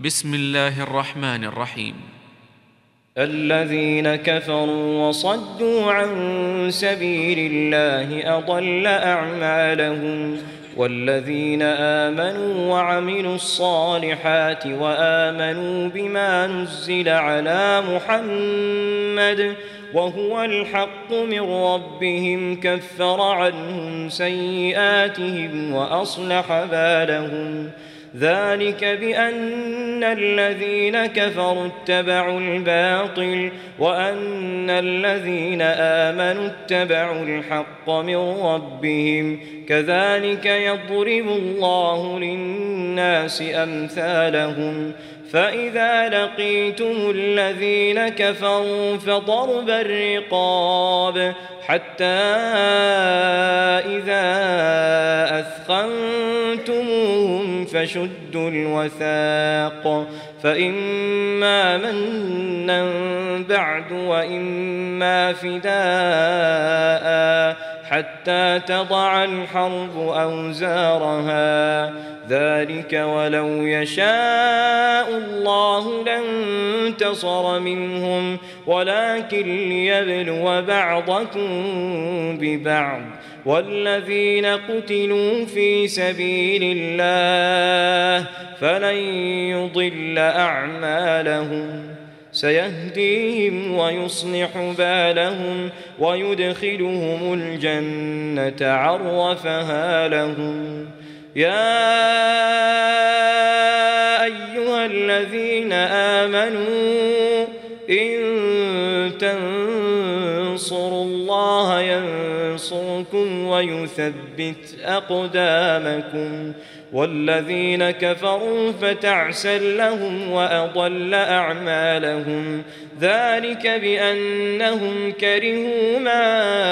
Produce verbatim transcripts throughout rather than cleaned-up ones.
بسم الله الرحمن الرحيم. الذين كفروا وصدوا عن سبيل الله أضل أعمالهم، والذين آمنوا وعملوا الصالحات وآمنوا بما نزل على محمد وهو الحق من ربهم كفر عنهم سيئاتهم وأصلح بالهم. ذلك بأن الذين كفروا اتبعوا الباطل وأن الذين آمنوا اتبعوا الحق من ربهم، كذلك يضرب الله للناس أمثالهم. فإذا لقيتم الذين كفروا فضرب الرقاب حتى إذا أثخنتموهم فشدوا الوثاق، فإما منا بعد وإما فداء حتى تضع الحرب أوزارها. ذلك ولو يشاء الله لانتصر منهم ولكن ليبلو بعضكم ببعض. والذين قتلوا في سبيل الله فلن يضل أعمالهم، سيهديهم ويصلح بالهم ويدخلهم الجنة عرفها لهم. يا أيها الذين آمنوا إن تنصروا الله ينصركم ويثبت أقدامكم. والذين كفروا فتعسا لهم وأضل أعمالهم. ذلك بأنهم كرهوا ما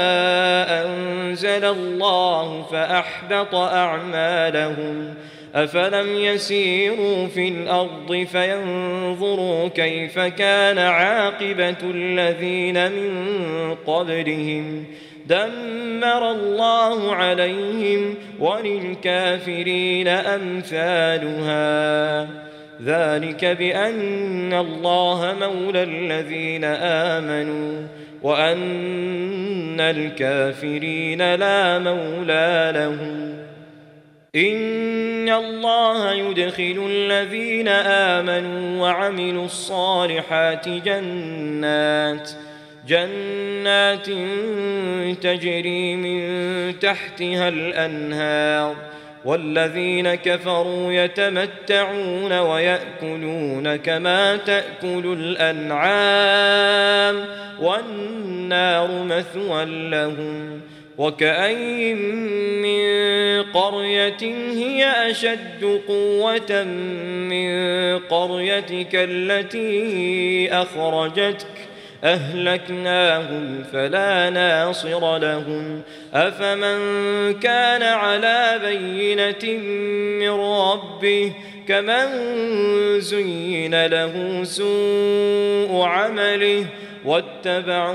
أنزل الله فأحبط أعمالهم. أفلم يسيروا في الأرض فينظروا كيف كان عاقبة الذين من قبلهم، دمر الله عليهم وللكافرين أمثالها. ذلك بأن الله مولى الذين آمنوا وأن الكافرين لا مولى لهم. إن الله يدخل الذين آمنوا وعملوا الصالحات جنات جنات تجري من تحتها الأنهار، والذين كفروا يتمتعون ويأكلون كما تأكل الأنعام والنار مثوى لهم. وكأين من قرية هي أشد قوة من قريتك التي أخرجتك أهلكناهم فلا ناصر لهم. أفمن كان على بينة من ربه كمن زين له سوء عمله واتبعوا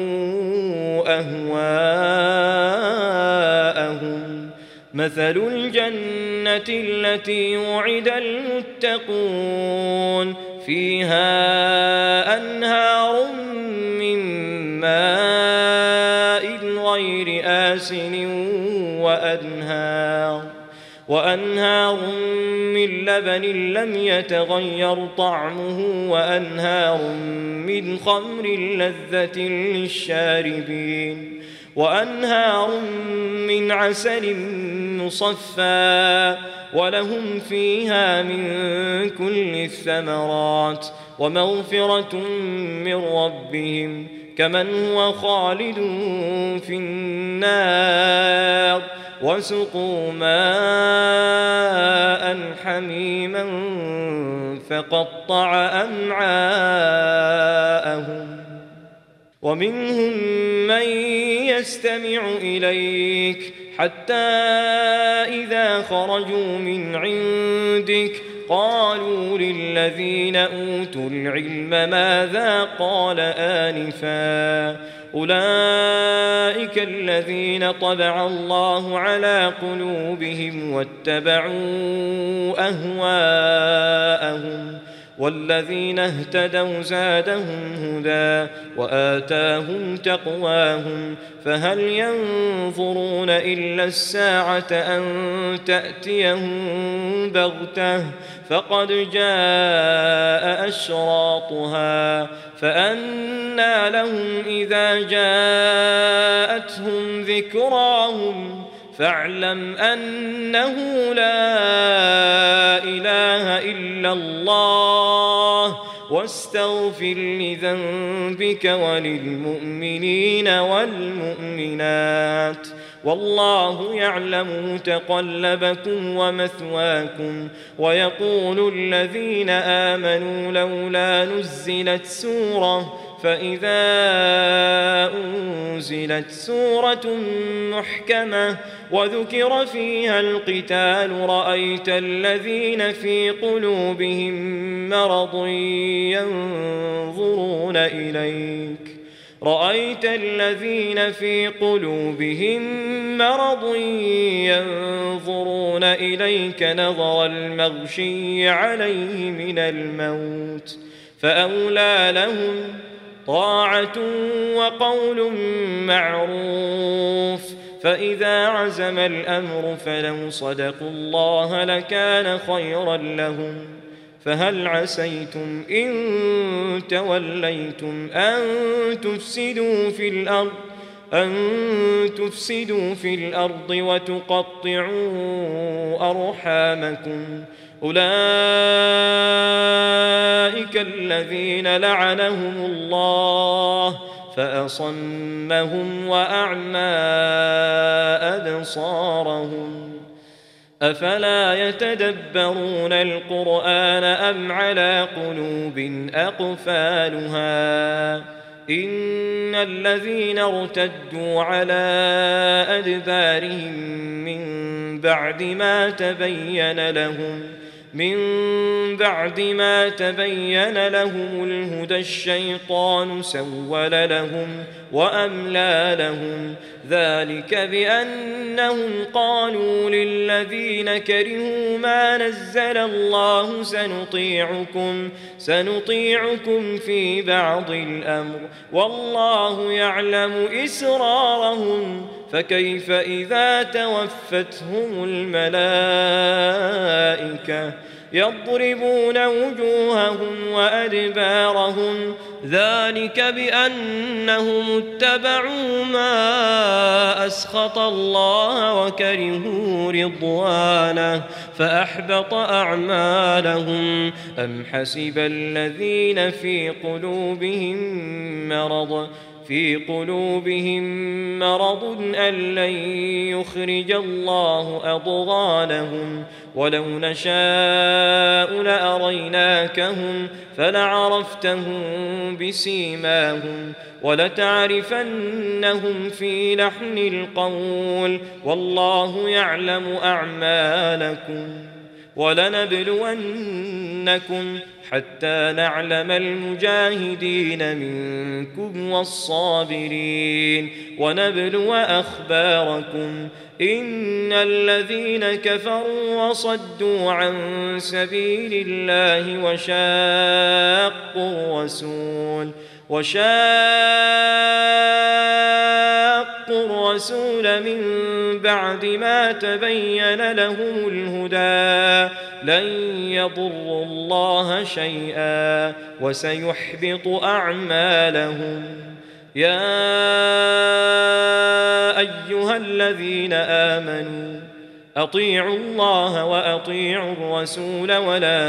أهواءهم. مثل الجنة التي وعد المتقون فيها أنهار من ماء غير آسن وأنهار وأنهار من لبن لم يتغير طعمه وأنهار من خمر لذة للشاربين وأنهار من عسل مصفى ولهم فيها من كل الثمرات ومغفرة من ربهم كمن هو خالد في النار وسقوا ماء حميما فقطع أمعاءهم. ومنهم من يستمع إليك حتى إذا خرجوا من عندك قالوا للذين أوتوا العلم ماذا قال آنفا أولئك الذين طبع الله على قلوبهم واتبعوا أهواءهم والذين اهتدوا زادهم هدى وآتاهم تقواهم فهل ينظرون إلا الساعة أن تأتيهم بغتة فقد جاء أشراطها فأنى لهم إذا جاءتهم ذكراهم فاعلم أنه لا إله إلا الله واستغفر لذنبك وللمؤمنين والمؤمنات والله يعلم متقلبكم ومثواكم ويقول الذين آمنوا لولا نزلت سورة فإذا أنزلت سورة محكمة وذكر فيها القتال رأيت الذين في قلوبهم مرض ينظرون إليك رأيت الذين في قلوبهم مرض ينظرون إليك نظر المغشي عليه من الموت فأولى لهم طاعة وقول معروف فإذا عزم الأمر فلو صدقوا الله لكان خيرا لهم فهل عسيتم إن توليتم أن تفسدوا في الأرض أن تفسدوا في الأرض وتقطعوا أرحامكم أولئك الذين لعنهم الله فأصمهم وأعمى أبصارهم أفلا يتدبرون القرآن أم على قلوب أقفالها إن الذين ارتدوا على أدبارهم من بعد ما تبين لهم من بعد ما تبين لهم الهدى الشيطان سول لهم وأملى لهم ذلك بأنهم قالوا للذين كرهوا ما نزل الله سنطيعكم سنطيعكم في بعض الأمر والله يعلم إسرارهم فكيف إذا توفتهم الملائكة يضربون وجوههم وأدبارهم ذلك بأنهم اتبعوا ما أسخط الله وكرهوا رضوانه فأحبط أعمالهم أم حسب الذين في قلوبهم مرض في قلوبهم مرض أن لن يخرج الله أضغانهم ولو نشاء لأريناكهم فلعرفتهم بسيماهم ولتعرفنهم في لحن القول والله يعلم أعمالكم ولنبلونكم حتى نعلم المجاهدين منكم والصابرين ونبلو أخباركم إن الذين كفروا وصدوا عن سبيل الله وشاقوا الرسول وشاقوا الرسول من بعد ما تبين لهم الهدى لن يضروا الله شيئا وسيحبط أعمالهم يا أيها الذين آمنوا أطيعوا الله وأطيعوا الرسول ولا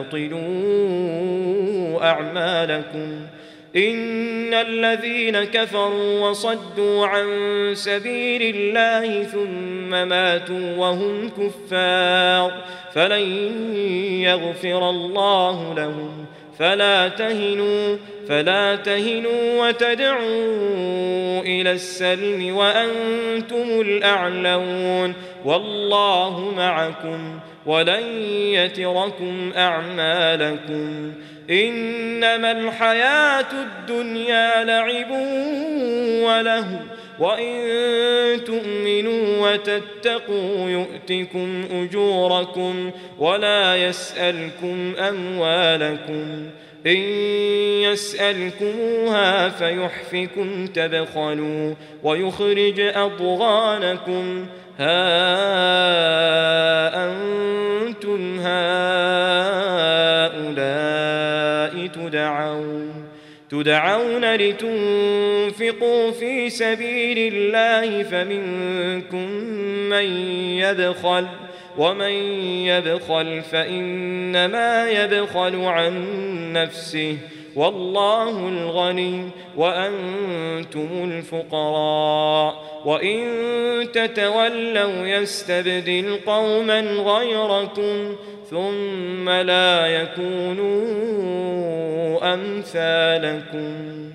تبطلوا أعمالكم إن الذين كفروا وصدوا عن سبيل الله ثم ماتوا وهم كفار فلن يغفر الله لهم فلا تهنوا فلا تهنوا وتدعوا إلى السلم وأنتم الأعلون والله معكم ولن يتركم أعمالكم. إنما الحياة الدنيا لعب وله وإن تؤمنوا وتتقوا يؤتكم أجوركم ولا يسألكم أموالكم. إن يسألكموها فيحفكم تبخلوا ويخرج أضغانكم. ها أنتم هؤلاء تدعون تدعون لتنفقوا في سبيل الله فمنكم من يبخل ومن يبخل فإنما يبخل عن نفسه والله الغني وأنتم الفقراء. وإن تتولوا يستبدل قوما غيركم ثم لا يكونوا أمثالكم.